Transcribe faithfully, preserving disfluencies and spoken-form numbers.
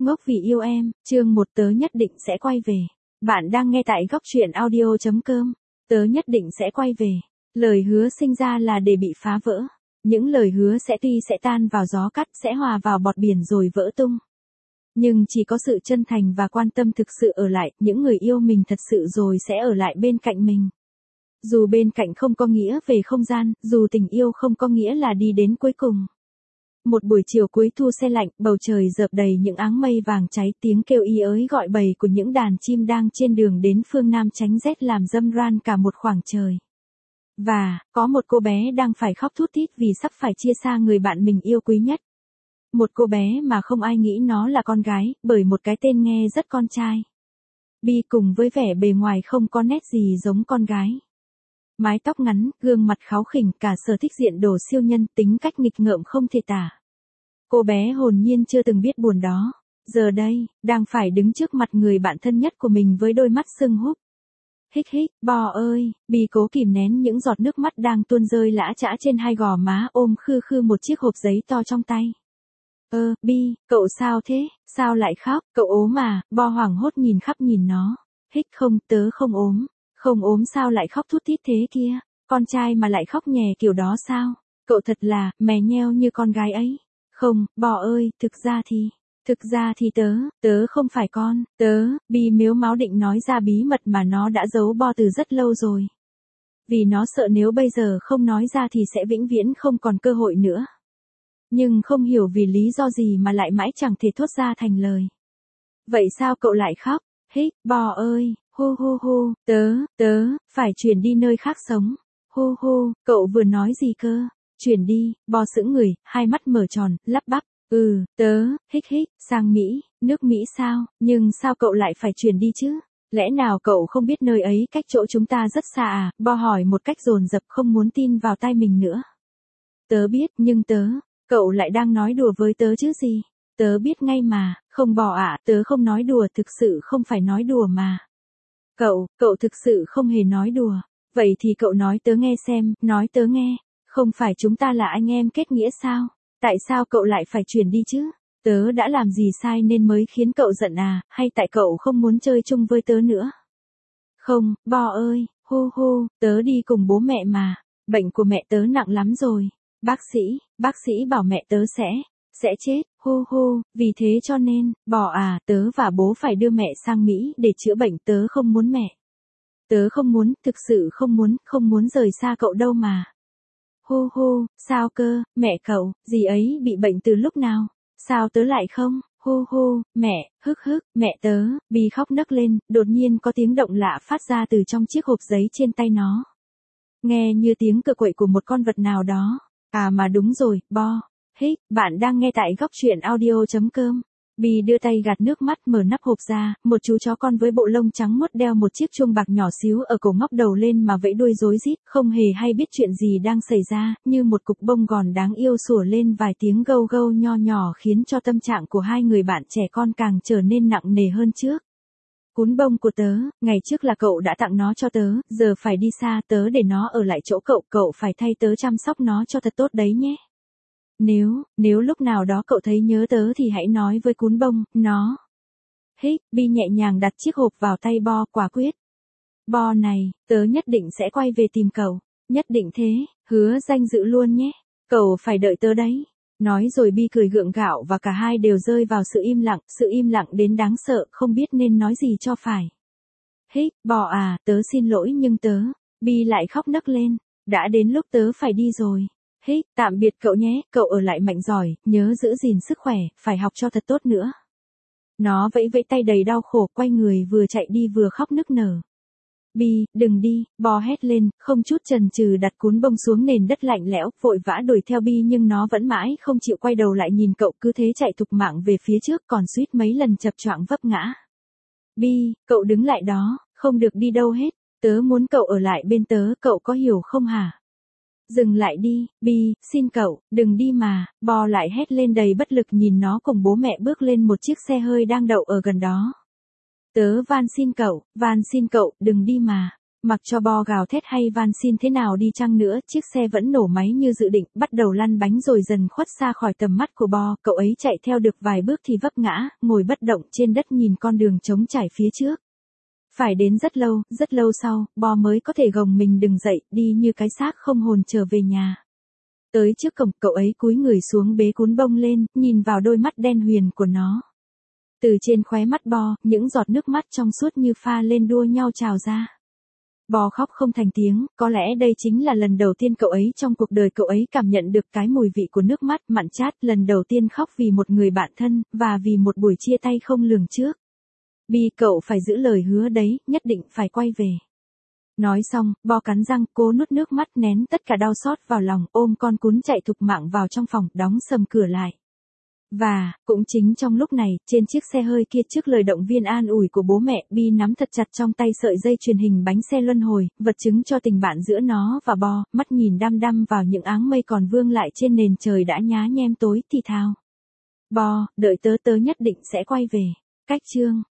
Ngốc vì yêu em, chương một tớ nhất định sẽ quay về. Bạn đang nghe tại góc truyện audio chấm com. Tớ nhất định sẽ quay về. Lời hứa sinh ra là để bị phá vỡ. Những lời hứa sẽ tuy sẽ tan vào gió cắt, sẽ hòa vào bọt biển rồi vỡ tung. Nhưng chỉ có sự chân thành và quan tâm thực sự ở lại, những người yêu mình thật sự rồi sẽ ở lại bên cạnh mình. Dù bên cạnh không có nghĩa về không gian, dù tình yêu không có nghĩa là đi đến cuối cùng. Một buổi chiều cuối thu se lạnh, bầu trời dợp đầy những áng mây vàng cháy, tiếng kêu y ới gọi bầy của những đàn chim đang trên đường đến phương Nam tránh rét làm râm ran cả một khoảng trời. Và, có một cô bé đang phải khóc thút thít vì sắp phải chia xa người bạn mình yêu quý nhất. Một cô bé mà không ai nghĩ nó là con gái, bởi một cái tên nghe rất con trai. Bi cùng với vẻ bề ngoài không có nét gì giống con gái. Mái tóc ngắn, gương mặt kháu khỉnh, cả sở thích diện đồ siêu nhân, tính cách nghịch ngợm không thể tả. Cô bé hồn nhiên chưa từng biết buồn đó. Giờ đây, đang phải đứng trước mặt người bạn thân nhất của mình với đôi mắt sưng húp. Hích hích, bò ơi, Bi cố kìm nén những giọt nước mắt đang tuôn rơi lã chã trên hai gò má, ôm khư khư một chiếc hộp giấy to trong tay. Ơ, Bi, cậu sao thế, sao lại khóc, cậu ốm à, bò hoảng hốt nhìn khắp nhìn nó. Hích không, tớ không ốm. Không ốm sao lại khóc thút thít thế kia, con trai mà lại khóc nhè kiểu đó sao, cậu thật là, mè nheo như con gái ấy. Không, bò ơi, thực ra thì, thực ra thì tớ, tớ không phải con, tớ, Bi mếu máo định nói ra bí mật mà nó đã giấu Bo từ rất lâu rồi. Vì nó sợ nếu bây giờ không nói ra thì sẽ vĩnh viễn không còn cơ hội nữa. Nhưng không hiểu vì lý do gì mà lại mãi chẳng thể thốt ra thành lời. Vậy sao cậu lại khóc, hích, bò ơi. Hô hô hô, tớ, tớ, phải chuyển đi nơi khác sống. Hô hô, cậu vừa nói gì cơ? Chuyển đi, bò sững người, hai mắt mở tròn, lắp bắp. Ừ, tớ, hích hích, sang Mỹ, nước Mỹ sao? Nhưng sao cậu lại phải chuyển đi chứ? Lẽ nào cậu không biết nơi ấy cách chỗ chúng ta rất xa à? Bò hỏi một cách dồn dập không muốn tin vào tai mình nữa. Tớ biết, nhưng tớ, cậu lại đang nói đùa với tớ chứ gì? Tớ biết ngay mà, không bò ạ, tớ không nói đùa, thực sự không phải nói đùa mà. Cậu, cậu thực sự không hề nói đùa. Vậy thì cậu nói tớ nghe xem, nói tớ nghe. Không phải chúng ta là anh em kết nghĩa sao? Tại sao cậu lại phải chuyển đi chứ? Tớ đã làm gì sai nên mới khiến cậu giận à, hay tại cậu không muốn chơi chung với tớ nữa? Không, bò ơi, hô hô, tớ đi cùng bố mẹ mà. Bệnh của mẹ tớ nặng lắm rồi. Bác sĩ, bác sĩ bảo mẹ tớ sẽ, sẽ chết, hô hô, vì thế cho nên, bò à, tớ và bố phải đưa mẹ sang Mỹ để chữa bệnh, tớ không muốn mẹ. Tớ không muốn, thực sự không muốn, không muốn rời xa cậu đâu mà. Hô hô, sao cơ, mẹ cậu, dì ấy bị bệnh từ lúc nào? Sao tớ lại không? Hô hô, mẹ, hức hức, mẹ tớ, Bi khóc nấc lên, đột nhiên có tiếng động lạ phát ra từ trong chiếc hộp giấy trên tay nó. Nghe như tiếng cựa quậy của một con vật nào đó. À mà đúng rồi, Bo. Hích, bạn đang nghe tại góc truyện audio chấm com. Bi đưa tay gạt nước mắt mở nắp hộp ra, một chú chó con với bộ lông trắng muốt đeo một chiếc chuông bạc nhỏ xíu ở cổ ngóc đầu lên mà vẫy đuôi rối rít, không hề hay biết chuyện gì đang xảy ra, như một cục bông gòn đáng yêu sủa lên vài tiếng gâu gâu nho nhỏ khiến cho tâm trạng của hai người bạn trẻ con càng trở nên nặng nề hơn trước. Cún bông của tớ, ngày trước là cậu đã tặng nó cho tớ, giờ phải đi xa tớ để nó ở lại chỗ cậu, cậu phải thay tớ chăm sóc nó cho thật tốt đấy nhé. Nếu, nếu lúc nào đó cậu thấy nhớ tớ thì hãy nói với cún bông, nó. Hích, Bi nhẹ nhàng đặt chiếc hộp vào tay Bo, quả quyết. Bo này, tớ nhất định sẽ quay về tìm cậu, nhất định thế, hứa danh dự luôn nhé, cậu phải đợi tớ đấy. Nói rồi Bi cười gượng gạo và cả hai đều rơi vào sự im lặng, sự im lặng đến đáng sợ, không biết nên nói gì cho phải. Hích, Bo à, tớ xin lỗi nhưng tớ, Bi lại khóc nấc lên, đã đến lúc tớ phải đi rồi. Hích, tạm biệt cậu nhé, cậu ở lại mạnh giỏi, nhớ giữ gìn sức khỏe, phải học cho thật tốt nữa. Nó vẫy vẫy tay đầy đau khổ, quay người vừa chạy đi vừa khóc nức nở. Bi, đừng đi, Bo hét lên, không chút chần chừ đặt cún bông xuống nền đất lạnh lẽo, vội vã đuổi theo Bi nhưng nó vẫn mãi không chịu quay đầu lại nhìn cậu, cứ thế chạy thục mạng về phía trước, còn suýt mấy lần chập choạng vấp ngã. Bi, cậu đứng lại đó, không được đi đâu hết, tớ muốn cậu ở lại bên tớ, cậu có hiểu không hả? Dừng lại đi, Bi, xin cậu, đừng đi mà, Bo lại hét lên đầy bất lực nhìn nó cùng bố mẹ bước lên một chiếc xe hơi đang đậu ở gần đó. Tớ van xin cậu, van xin cậu, đừng đi mà. Mặc cho Bo gào thét hay van xin thế nào đi chăng nữa, chiếc xe vẫn nổ máy như dự định, bắt đầu lăn bánh rồi dần khuất xa khỏi tầm mắt của Bo. Cậu ấy chạy theo được vài bước thì vấp ngã, ngồi bất động trên đất nhìn con đường trống trải phía trước. Phải đến rất lâu, rất lâu sau, Bo mới có thể gồng mình đứng dậy, đi như cái xác không hồn trở về nhà. Tới trước cổng, cậu ấy cúi người xuống bế cuốn bông lên, nhìn vào đôi mắt đen huyền của nó. Từ trên khóe mắt Bo, những giọt nước mắt trong suốt như pha lên đua nhau trào ra. Bo khóc không thành tiếng, có lẽ đây chính là lần đầu tiên cậu ấy trong cuộc đời cậu ấy cảm nhận được cái mùi vị của nước mắt mặn chát, lần đầu tiên khóc vì một người bạn thân, và vì một buổi chia tay không lường trước. Bi, cậu phải giữ lời hứa đấy, nhất định phải quay về. Nói xong, Bo cắn răng, cố nuốt nước mắt, nén tất cả đau xót vào lòng, ôm con cún chạy thục mạng vào trong phòng, đóng sầm cửa lại. Và, cũng chính trong lúc này, trên chiếc xe hơi kia trước lời động viên an ủi của bố mẹ, Bi nắm thật chặt trong tay sợi dây truyền hình bánh xe luân hồi, vật chứng cho tình bạn giữa nó và Bo, mắt nhìn đăm đăm vào những áng mây còn vương lại trên nền trời đã nhá nhem tối thì thào. Bo, đợi tớ tớ nhất định sẽ quay về. Cách chương